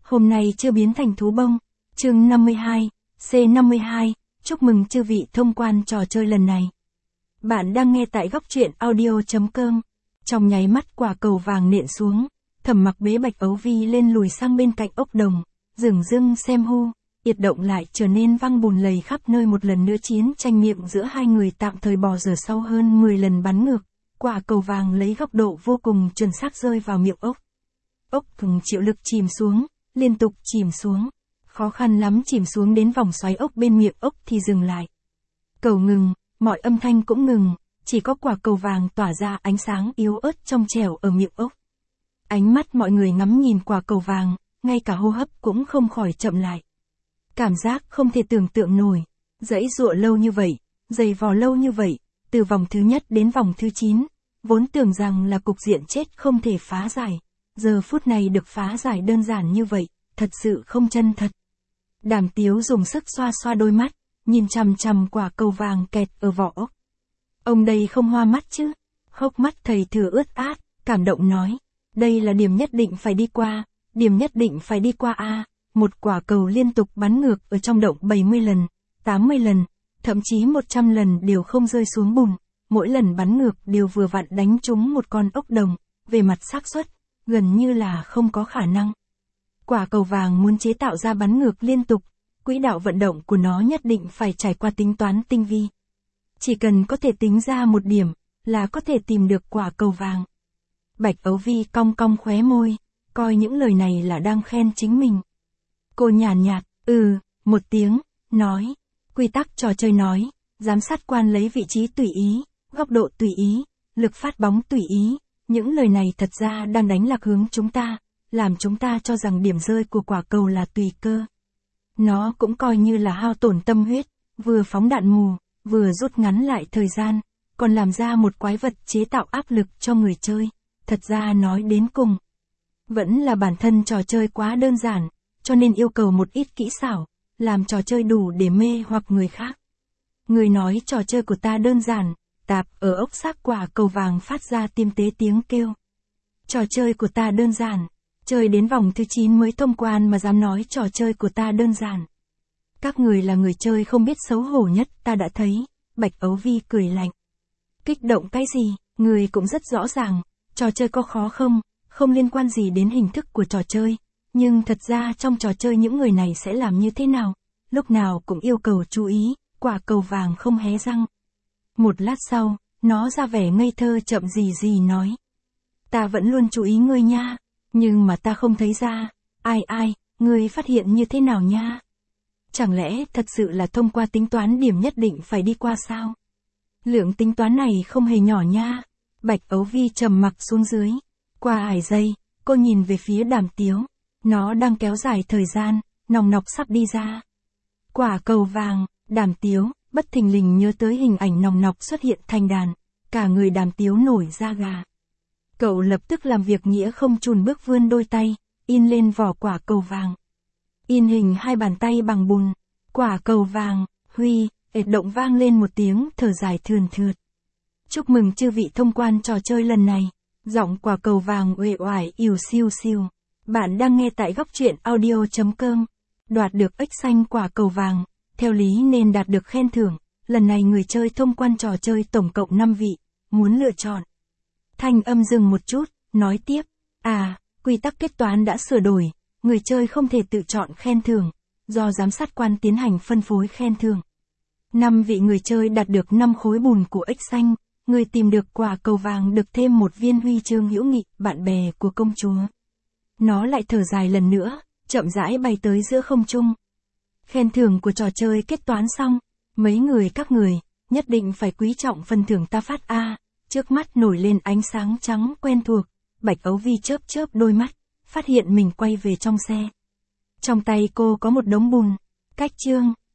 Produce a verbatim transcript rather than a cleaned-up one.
Hôm nay chưa biến thành thú bông. Chương năm mươi hai, C năm mươi hai, chúc mừng chư vị thông quan trò chơi lần này. Bạn đang nghe tại góc truyện audio chấm com. Trong nháy mắt quả cầu vàng nện xuống, Thẩm Mặc bế Bạch Ấu Vi lên lùi sang bên cạnh ốc đồng, dửng dưng xem hu, yệt động lại trở nên văng bùn lầy khắp nơi. Một lần nữa chiến tranh miệng giữa hai người tạm thời bỏ dở sau hơn mười lần bắn ngược, quả cầu vàng lấy góc độ vô cùng chuẩn xác rơi vào miệng ốc. Ốc thùng chịu lực chìm xuống, liên tục chìm xuống. Khó khăn lắm chìm xuống đến vòng xoáy ốc bên miệng ốc thì dừng lại. Cầu ngừng, mọi âm thanh cũng ngừng, chỉ có quả cầu vàng tỏa ra ánh sáng yếu ớt trong trẻo ở miệng ốc. Ánh mắt mọi người ngắm nhìn quả cầu vàng, ngay cả hô hấp cũng không khỏi chậm lại. Cảm giác không thể tưởng tượng nổi, dãy dụa lâu như vậy, giày vò lâu như vậy, từ vòng thứ nhất đến vòng thứ chín, vốn tưởng rằng là cục diện chết không thể phá giải. Giờ phút này được phá giải đơn giản như vậy, thật sự không chân thật. Đàm Tiếu dùng sức xoa xoa đôi mắt, nhìn chằm chằm quả cầu vàng kẹt ở vỏ ốc. Ông đây không hoa mắt chứ? Hốc mắt thầy thừa ướt át, cảm động nói. Đây là điểm nhất định phải đi qua, điểm nhất định phải đi qua a. Một quả cầu liên tục bắn ngược ở trong động bảy mươi lần, tám mươi lần, thậm chí một trăm lần đều không rơi xuống bùn. Mỗi lần bắn ngược đều vừa vặn đánh trúng một con ốc đồng, về mặt xác suất, gần như là không có khả năng. Quả cầu vàng muốn chế tạo ra bắn ngược liên tục, quỹ đạo vận động của nó nhất định phải trải qua tính toán tinh vi. Chỉ cần có thể tính ra một điểm, là có thể tìm được quả cầu vàng. Bạch Ấu Vi cong cong khóe môi, coi những lời này là đang khen chính mình. Cô nhàn nhạt, ừ, một tiếng, nói. Quy tắc trò chơi nói, giám sát quan lấy vị trí tùy ý, góc độ tùy ý, lực phát bóng tùy ý. Những lời này thật ra đang đánh lạc hướng chúng ta, làm chúng ta cho rằng điểm rơi của quả cầu là tùy cơ. Nó cũng coi như là hao tổn tâm huyết, vừa phóng đạn mù, vừa rút ngắn lại thời gian, còn làm ra một quái vật chế tạo áp lực cho người chơi. Thật ra nói đến cùng, vẫn là bản thân trò chơi quá đơn giản, cho nên yêu cầu một ít kỹ xảo, làm trò chơi đủ để mê hoặc người khác. Người nói trò chơi của ta đơn giản, tạp ở ốc xác quả cầu vàng phát ra tiêm tế tiếng kêu. Trò chơi của ta đơn giản, chơi đến vòng thứ chín mới thông quan mà dám nói trò chơi của ta đơn giản. Các người là người chơi không biết xấu hổ nhất ta đã thấy, Bạch Ấu Vi cười lạnh. Kích động cái gì, người cũng rất rõ ràng, trò chơi có khó không, không liên quan gì đến hình thức của trò chơi, nhưng thật ra trong trò chơi những người này sẽ làm như thế nào, lúc nào cũng yêu cầu chú ý, quả cầu vàng không hé răng. Một lát sau, nó ra vẻ ngây thơ chậm gì gì nói. Ta vẫn luôn chú ý ngươi nha, nhưng mà ta không thấy ra, ai ai, ngươi phát hiện như thế nào nha? Chẳng lẽ thật sự là thông qua tính toán điểm nhất định phải đi qua sao? Lượng tính toán này không hề nhỏ nha. Bạch Ấu Vi trầm mặc xuống dưới. Qua ải giây, cô nhìn về phía Đàm Tiếu. Nó đang kéo dài thời gian, nòng nọc sắp đi ra. Quả cầu vàng, Đàm Tiếu, bất thình lình nhớ tới hình ảnh nòng nọc xuất hiện thành đàn. Cả người Đàm Tiếu nổi da gà. Cậu lập tức làm việc nghĩa không chùn bước vươn đôi tay, in lên vỏ quả cầu vàng. In hình hai bàn tay bằng bùn. Quả cầu vàng, huy, ệt động vang lên một tiếng thở dài thườn thượt. Chúc mừng chư vị thông quan trò chơi lần này. Giọng quả cầu vàng uể oải ỉu xiu xiu. Bạn đang nghe tại góc truyện audio chấm com. Đoạt được ếch xanh quả cầu vàng, theo lý nên đạt được khen thưởng. Lần này người chơi thông quan trò chơi tổng cộng năm vị, muốn lựa chọn. Thanh âm dừng một chút, nói tiếp. À, quy tắc kết toán đã sửa đổi, người chơi không thể tự chọn khen thưởng, do giám sát quan tiến hành phân phối khen thưởng. Năm vị người chơi đạt được năm khối bùn của ếch xanh, người tìm được quả cầu vàng được thêm một viên huy chương hữu nghị, bạn bè của công chúa. Nó lại thở dài lần nữa, chậm rãi bay tới giữa không trung. Khen thưởng của trò chơi kết toán xong, mấy người các người, nhất định phải quý trọng phần thưởng ta phát a. Trước mắt nổi lên ánh sáng trắng quen thuộc, Bạch Ấu Vi chớp chớp đôi mắt, phát hiện mình quay về trong xe. Trong tay cô có một đống bùn, cách chương.